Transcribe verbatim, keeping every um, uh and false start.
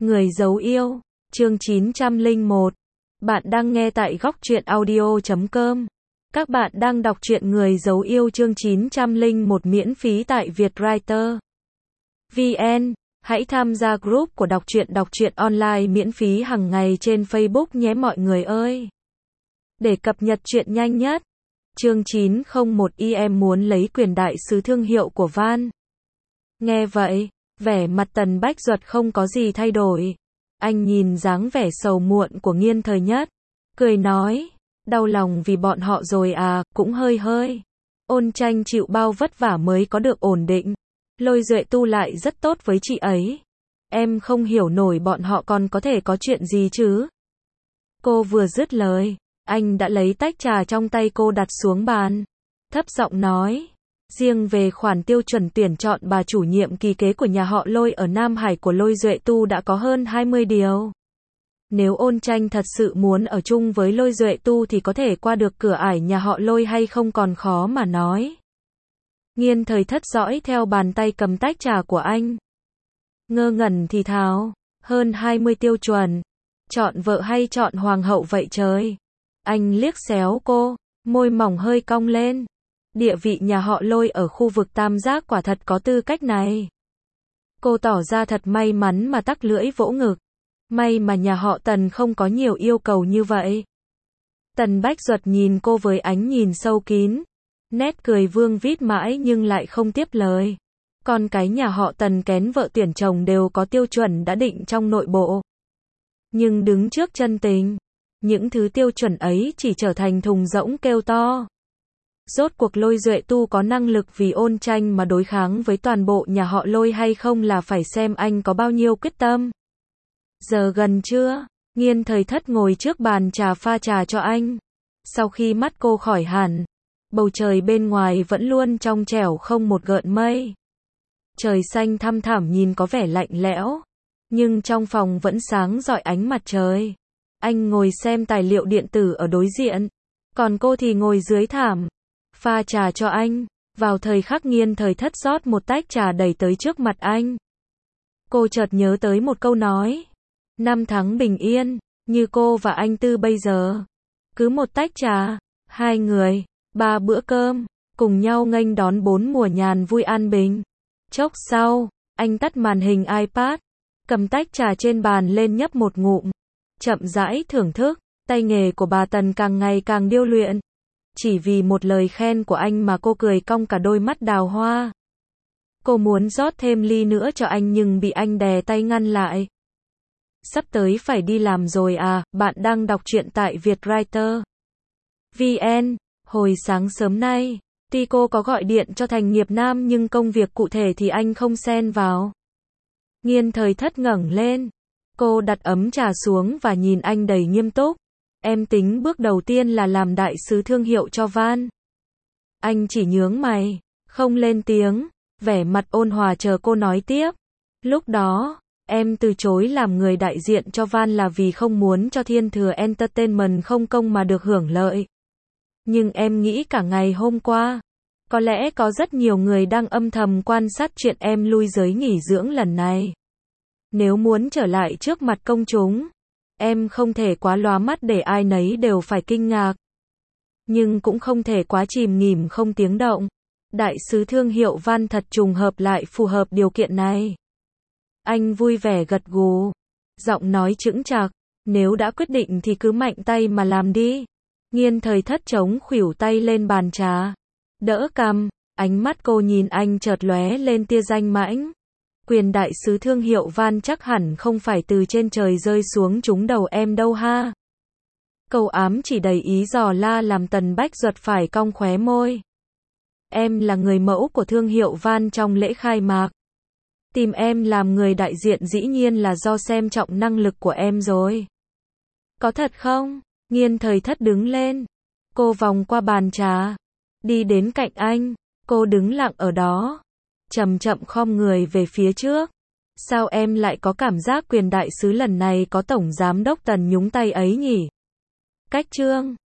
Người giấu yêu, chương chín trăm lẻ một. Bạn đang nghe tại góc truyện audio chấm com. Các bạn đang đọc truyện Người giấu yêu chương chín trăm lẻ một miễn phí tại Vietwriter chấm vn. Hãy tham gia group của đọc truyện đọc truyện online miễn phí hàng ngày trên Facebook nhé mọi người ơi. Để cập nhật truyện nhanh nhất. Chương chín không một i em muốn lấy quyền đại sứ thương hiệu của Van. Nghe vậy, vẻ mặt Tần Bách Duật không có gì thay đổi. Anh nhìn dáng vẻ sầu muộn của Nghiên Thời Nhất, cười nói, đau lòng vì bọn họ rồi à, cũng hơi hơi. Ôn Tranh chịu bao vất vả mới có được ổn định. Lôi Duệ Tu lại rất tốt với chị ấy. Em không hiểu nổi bọn họ còn có thể có chuyện gì chứ. Cô vừa dứt lời, anh đã lấy tách trà trong tay cô đặt xuống bàn. Thấp giọng nói, riêng về khoản tiêu chuẩn tuyển chọn bà chủ nhiệm kỳ kế của nhà họ Lôi ở Nam Hải của Lôi Duệ Tu đã có hơn hai mươi điều. Nếu Ôn Tranh thật sự muốn ở chung với Lôi Duệ Tu thì có thể qua được cửa ải nhà họ Lôi hay không còn khó mà nói. Nghiên Thời Thất dõi theo bàn tay cầm tách trà của anh. Ngơ ngẩn thì thào, hơn hai mươi tiêu chuẩn. Chọn vợ hay chọn hoàng hậu vậy trời? Anh liếc xéo cô, môi mỏng hơi cong lên. Địa vị nhà họ Lôi ở khu vực Tam Giác quả thật có tư cách này. Cô tỏ ra thật may mắn mà tắc lưỡi vỗ ngực. May mà nhà họ Tần không có nhiều yêu cầu như vậy. Tần Bách Duật nhìn cô với ánh nhìn sâu kín. Nét cười vương vít mãi nhưng lại không tiếp lời. Con cái nhà họ Tần kén vợ tuyển chồng đều có tiêu chuẩn đã định trong nội bộ. Nhưng đứng trước chân tình, những thứ tiêu chuẩn ấy chỉ trở thành thùng rỗng kêu to. Rốt cuộc Lôi Duệ Tu có năng lực vì Ôn Tranh mà đối kháng với toàn bộ nhà họ Lôi hay không là phải xem anh có bao nhiêu quyết tâm. Giờ gần trưa, Nghiên Thời Thất ngồi trước bàn trà pha trà cho anh. Sau khi mắt cô khỏi hẳn, bầu trời bên ngoài vẫn luôn trong trẻo không một gợn mây. Trời xanh thăm thẳm nhìn có vẻ lạnh lẽo, nhưng trong phòng vẫn sáng rọi ánh mặt trời. Anh ngồi xem tài liệu điện tử ở đối diện, còn cô thì ngồi dưới thảm, pha trà cho anh. Vào thời khắc Nghiên Thời Thất rót một tách trà đẩy tới trước mặt anh. Cô chợt nhớ tới một câu nói. Năm tháng bình yên, như cô và anh Tư bây giờ. Cứ một tách trà, hai người, ba bữa cơm, cùng nhau nghênh đón bốn mùa nhàn vui an bình. Chốc sau, anh tắt màn hình iPad, cầm tách trà trên bàn lên nhấp một ngụm. Chậm rãi thưởng thức, tay nghề của bà Tần càng ngày càng điêu luyện. Chỉ vì một lời khen của anh mà cô cười cong cả đôi mắt đào hoa. Cô muốn rót thêm ly nữa cho anh nhưng bị anh đè tay ngăn lại. Sắp tới phải đi làm rồi à, bạn đang đọc truyện tại Vietwriter chấm vn. Hồi sáng sớm nay, tuy cô có gọi điện cho Thành Nghiệp Nam nhưng công việc cụ thể thì anh không xen vào. Nghiên Thời Thất ngẩng lên. Cô đặt ấm trà xuống và nhìn anh đầy nghiêm túc. Em tính bước đầu tiên là làm đại sứ thương hiệu cho Van. Anh chỉ nhướng mày, không lên tiếng, vẻ mặt ôn hòa chờ cô nói tiếp. Lúc đó, em từ chối làm người đại diện cho Van là vì không muốn cho Thiên Thừa Entertainment không công mà được hưởng lợi. Nhưng em nghĩ cả ngày hôm qua, có lẽ có rất nhiều người đang âm thầm quan sát chuyện em lui giới nghỉ dưỡng lần này. Nếu muốn trở lại trước mặt công chúng, em không thể quá lóa mắt để ai nấy đều phải kinh ngạc. Nhưng cũng không thể quá chìm nghỉm không tiếng động. Đại sứ thương hiệu Van thật trùng hợp lại phù hợp điều kiện này. Anh vui vẻ gật gù, giọng nói chững chạc, nếu đã quyết định thì cứ mạnh tay mà làm đi. Nghiên Thời Thất chống khuỷu tay lên bàn trà, đỡ cằm, ánh mắt cô nhìn anh chợt lóe lên tia danh mãnh. Quyền đại sứ thương hiệu Van chắc hẳn không phải từ trên trời rơi xuống trúng đầu em đâu ha. Câu ám chỉ đầy ý dò la làm Tần Bách Duật phải cong khóe môi. Em là người mẫu của thương hiệu Van trong lễ khai mạc. Tìm em làm người đại diện dĩ nhiên là do xem trọng năng lực của em rồi. Có thật không? Nghiên Thời Thất đứng lên. Cô vòng qua bàn trà, đi đến cạnh anh. Cô đứng lặng ở đó, chậm chậm khom người về phía trước. Sao em lại có cảm giác quyền đại sứ lần này có tổng giám đốc Tần nhúng tay ấy nhỉ? Cách trương,